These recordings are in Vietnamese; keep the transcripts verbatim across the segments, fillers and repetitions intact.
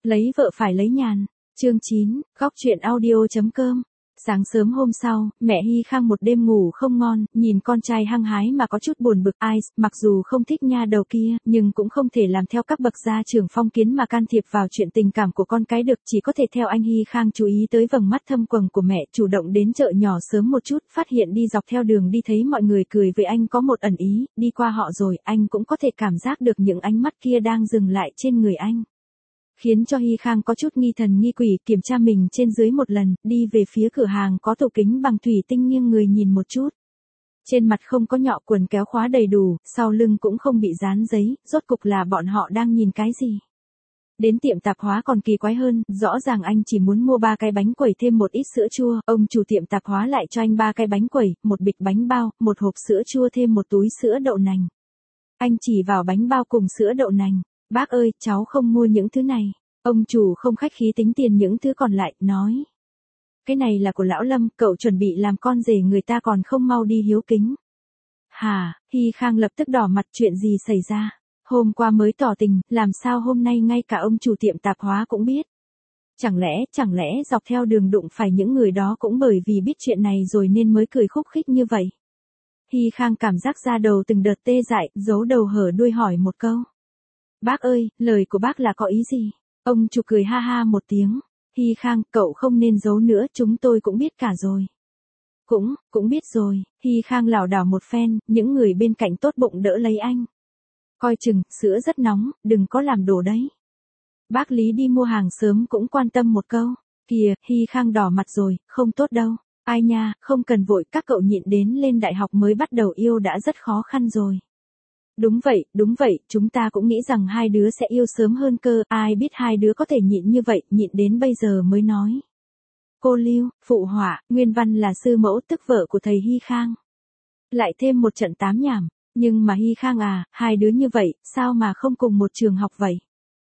Lấy vợ phải lấy nhàn. Chương chín, góc chuyện audio.com. Sáng sớm hôm sau, mẹ Hy Khang một đêm ngủ không ngon, nhìn con trai hăng hái mà có chút buồn bực. Ai, mặc dù không thích nha đầu kia, nhưng cũng không thể làm theo các bậc gia trưởng phong kiến mà can thiệp vào chuyện tình cảm của con cái được, chỉ có thể theo anh Hy Khang chú ý tới vầng mắt thâm quầng của mẹ, chủ động đến chợ nhỏ sớm một chút, phát hiện đi dọc theo đường đi thấy mọi người cười với anh có một ẩn ý, đi qua họ rồi, anh cũng có thể cảm giác được những ánh mắt kia đang dừng lại trên người anh. Khiến cho Hy Khang có chút nghi thần nghi quỷ, kiểm tra mình trên dưới một lần, đi về phía cửa hàng có tủ kính bằng thủy tinh nghiêng người nhìn một chút. Trên mặt không có nhọ, quần kéo khóa đầy đủ, sau lưng cũng không bị dán giấy, rốt cục là bọn họ đang nhìn cái gì. Đến tiệm tạp hóa còn kỳ quái hơn, rõ ràng anh chỉ muốn mua ba cái bánh quẩy thêm một ít sữa chua, ông chủ tiệm tạp hóa lại cho anh ba cái bánh quẩy, một bịch bánh bao, một hộp sữa chua thêm một túi sữa đậu nành. Anh chỉ vào bánh bao cùng sữa đậu nành. Bác ơi, cháu không mua những thứ này. Ông chủ không khách khí tính tiền những thứ còn lại, nói. Cái này là của lão Lâm, cậu chuẩn bị làm con rể người ta còn không mau đi hiếu kính. Hà, Hy Khang lập tức đỏ mặt, chuyện gì xảy ra? Hôm qua mới tỏ tình, làm sao hôm nay ngay cả ông chủ tiệm tạp hóa cũng biết? Chẳng lẽ, chẳng lẽ dọc theo đường đụng phải những người đó cũng bởi vì biết chuyện này rồi nên mới cười khúc khích như vậy? Hy Khang cảm giác da đầu từng đợt tê dại, giấu đầu hở đuôi hỏi một câu. Bác ơi, lời của bác là có ý gì? Ông chủ cười ha ha một tiếng. Hy Khang, cậu không nên giấu nữa, chúng tôi cũng biết cả rồi. Cũng, cũng biết rồi. Hy Khang lảo đảo một phen, những người bên cạnh tốt bụng đỡ lấy anh. Coi chừng, sữa rất nóng, đừng có làm đổ đấy. Bác Lý đi mua hàng sớm cũng quan tâm một câu. Kìa, Hy Khang đỏ mặt rồi, không tốt đâu. Ai nha, không cần vội, các cậu nhịn đến lên đại học mới bắt đầu yêu đã rất khó khăn rồi. Đúng vậy, đúng vậy, chúng ta cũng nghĩ rằng hai đứa sẽ yêu sớm hơn cơ, ai biết hai đứa có thể nhịn như vậy, nhịn đến bây giờ mới nói. Cô Lưu, phụ họa, nguyên văn là sư mẫu tức vợ của thầy Hy Khang. Lại thêm một trận tám nhảm, nhưng mà Hy Khang à, hai đứa như vậy, sao mà không cùng một trường học vậy?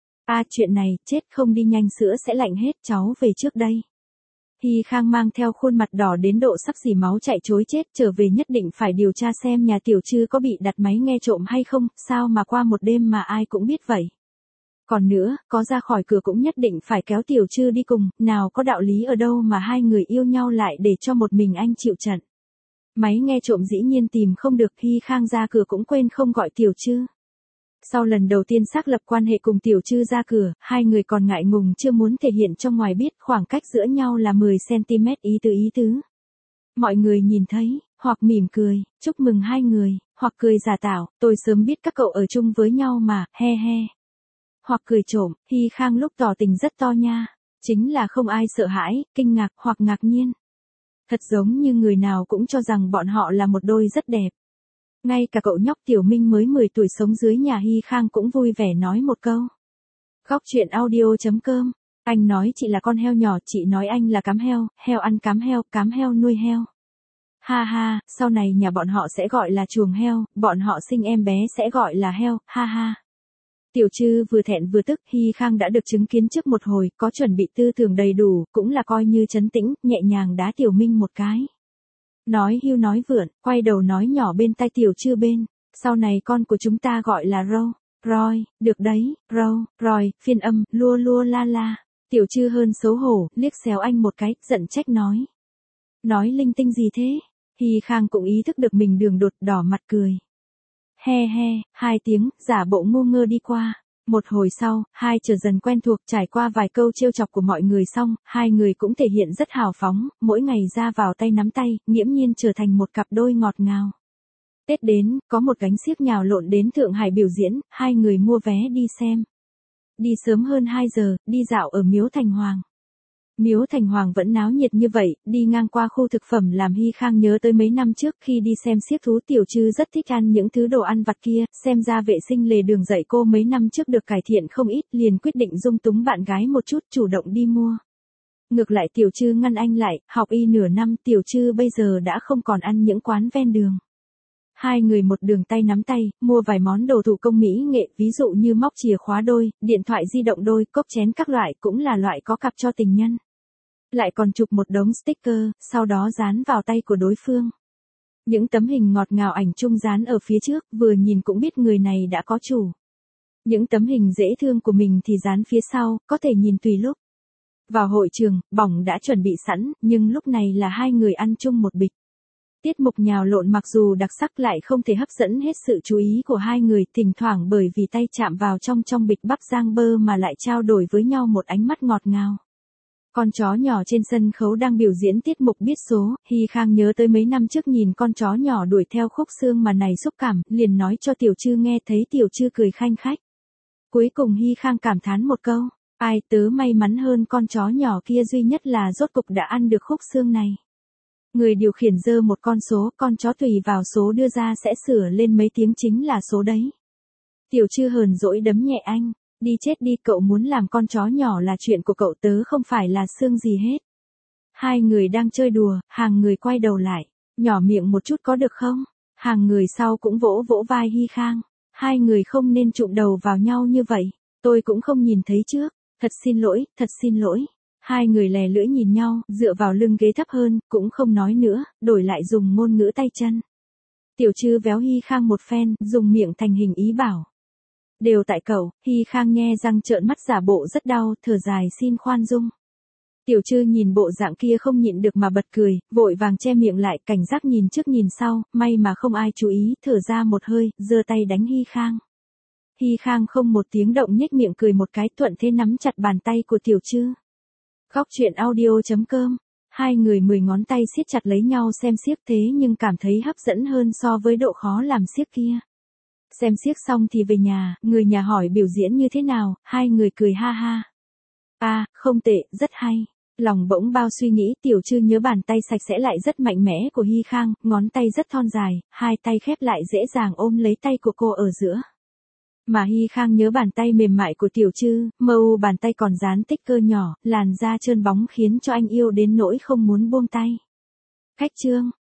À chuyện này, chết không đi nhanh sữa sẽ lạnh hết, cháu về trước đây. Hy Khang mang theo khuôn mặt đỏ đến độ sắp xỉ máu chạy trối chết, trở về nhất định phải điều tra xem nhà Tiểu Trư có bị đặt máy nghe trộm hay không, sao mà qua một đêm mà ai cũng biết vậy. Còn nữa, có ra khỏi cửa cũng nhất định phải kéo Tiểu Trư đi cùng, nào có đạo lý ở đâu mà hai người yêu nhau lại để cho một mình anh chịu trận. Máy nghe trộm dĩ nhiên tìm không được, Hy Khang ra cửa cũng quên không gọi Tiểu Trư. Sau lần đầu tiên xác lập quan hệ cùng Tiểu Trư ra cửa, hai người còn ngại ngùng chưa muốn thể hiện cho ngoài biết khoảng cách giữa nhau là mười xăng-ti-mét ý tứ ý tứ. Mọi người nhìn thấy, hoặc mỉm cười, chúc mừng hai người, hoặc cười giả tạo, tôi sớm biết các cậu ở chung với nhau mà, he he. Hoặc cười trộm, Hy Khang lúc tỏ tình rất to nha, chính là không ai sợ hãi, kinh ngạc hoặc ngạc nhiên. Thật giống như người nào cũng cho rằng bọn họ là một đôi rất đẹp. Ngay cả cậu nhóc Tiểu Minh mới mười tuổi sống dưới nhà Hy Khang cũng vui vẻ nói một câu. Góc chuyện audio.com. Anh nói chị là con heo nhỏ, chị nói anh là cám heo, heo ăn cám heo, cám heo nuôi heo. Ha ha, sau này nhà bọn họ sẽ gọi là chuồng heo, bọn họ sinh em bé sẽ gọi là heo, ha ha. Tiểu Trư vừa thẹn vừa tức, Hy Khang đã được chứng kiến trước một hồi, có chuẩn bị tư tưởng đầy đủ, cũng là coi như trấn tĩnh, nhẹ nhàng đá Tiểu Minh một cái. Nói hưu nói vượn, quay đầu nói nhỏ bên tai Tiểu Trư bên, sau này con của chúng ta gọi là Râu, Roi, được đấy, Râu, Roi, phiên âm, lua lua la la. Tiểu Trư hơn xấu hổ, liếc xéo anh một cái, giận trách nói. Nói linh tinh gì thế? Hy Khang cũng ý thức được mình đường đột, đỏ mặt cười. He he, hai tiếng, giả bộ ngu ngơ đi qua. Một hồi sau, hai trở dần quen thuộc, trải qua vài câu trêu chọc của mọi người xong, hai người cũng thể hiện rất hào phóng, mỗi ngày ra vào tay nắm tay, nghiễm nhiên trở thành một cặp đôi ngọt ngào. Tết đến, có một gánh xiếc nhào lộn đến Thượng Hải biểu diễn, hai người mua vé đi xem. Đi sớm hơn hai giờ, đi dạo ở Miếu Thành Hoàng. Miếu Thành Hoàng vẫn náo nhiệt như vậy, đi ngang qua khu thực phẩm làm Hy Khang nhớ tới mấy năm trước khi đi xem xiếc thú. Tiểu Trư rất thích ăn những thứ đồ ăn vặt kia, xem ra vệ sinh lề đường dạy cô mấy năm trước được cải thiện không ít, liền quyết định dung túng bạn gái một chút, chủ động đi mua. Ngược lại Tiểu Trư ngăn anh lại, học y nửa năm, Tiểu Trư bây giờ đã không còn ăn những quán ven đường. Hai người một đường tay nắm tay, mua vài món đồ thủ công mỹ nghệ, ví dụ như móc chìa khóa đôi, điện thoại di động đôi, cốc chén các loại, cũng là loại có cặp cho tình nhân. Lại còn chụp một đống sticker, sau đó dán vào tay của đối phương. Những tấm hình ngọt ngào ảnh chung dán ở phía trước, vừa nhìn cũng biết người này đã có chủ. Những tấm hình dễ thương của mình thì dán phía sau, có thể nhìn tùy lúc. Vào hội trường, bỏng đã chuẩn bị sẵn, nhưng lúc này là hai người ăn chung một bịch. Tiết mục nhào lộn mặc dù đặc sắc lại không thể hấp dẫn hết sự chú ý của hai người, thỉnh thoảng bởi vì tay chạm vào trong trong bịch bắp rang bơ mà lại trao đổi với nhau một ánh mắt ngọt ngào. Con chó nhỏ trên sân khấu đang biểu diễn tiết mục biết số, Hy Khang nhớ tới mấy năm trước nhìn con chó nhỏ đuổi theo Khúc Xương mà này xúc cảm, liền nói cho Tiểu Trư nghe, thấy Tiểu Trư cười khanh khách. Cuối cùng Hy Khang cảm thán một câu, ai tớ may mắn hơn con chó nhỏ kia duy nhất là rốt cục đã ăn được Khúc Xương này. Người điều khiển giơ một con số, con chó tùy vào số đưa ra sẽ sửa lên mấy tiếng chính là số đấy. Tiểu Trư hờn dỗi đấm nhẹ anh, đi chết đi, cậu muốn làm con chó nhỏ là chuyện của cậu, tớ không phải là Xương gì hết. Hai người đang chơi đùa, hàng người quay đầu lại, nhỏ miệng một chút có được không? Hàng người sau cũng vỗ vỗ vai Hy Khang, hai người không nên chụm đầu vào nhau như vậy, tôi cũng không nhìn thấy trước, thật xin lỗi, thật xin lỗi. Hai người lè lưỡi nhìn nhau, dựa vào lưng ghế thấp hơn, cũng không nói nữa, đổi lại dùng ngôn ngữ tay chân. Tiểu Trư véo Hy Khang một phen, dùng miệng thành hình ý bảo. Đều tại cậu, Hy Khang nhe răng trợn mắt giả bộ rất đau, thở dài xin khoan dung. Tiểu Trư nhìn bộ dạng kia không nhịn được mà bật cười, vội vàng che miệng lại, cảnh giác nhìn trước nhìn sau, may mà không ai chú ý, thở ra một hơi, giơ tay đánh Hy Khang. Hy Khang không một tiếng động nhếch miệng cười một cái, thuận thế nắm chặt bàn tay của Tiểu Trư. Góc truyện audio chấm com. Hai người mười ngón tay siết chặt lấy nhau xem xiếc, thế nhưng cảm thấy hấp dẫn hơn so với độ khó làm xiếc kia. Xem xiếc xong thì về nhà, người nhà hỏi biểu diễn như thế nào, hai người cười ha ha. À, không tệ, rất hay. Lòng bỗng bao suy nghĩ, Tiểu Trư nhớ bàn tay sạch sẽ lại rất mạnh mẽ của Hy Khang, ngón tay rất thon dài, hai tay khép lại dễ dàng ôm lấy tay của cô ở giữa. Mà Hy Khang nhớ bàn tay mềm mại của Tiểu Trư, mờ u bàn tay còn dán tích cơ nhỏ, làn da trơn bóng khiến cho anh yêu đến nỗi không muốn buông tay. Khách trương.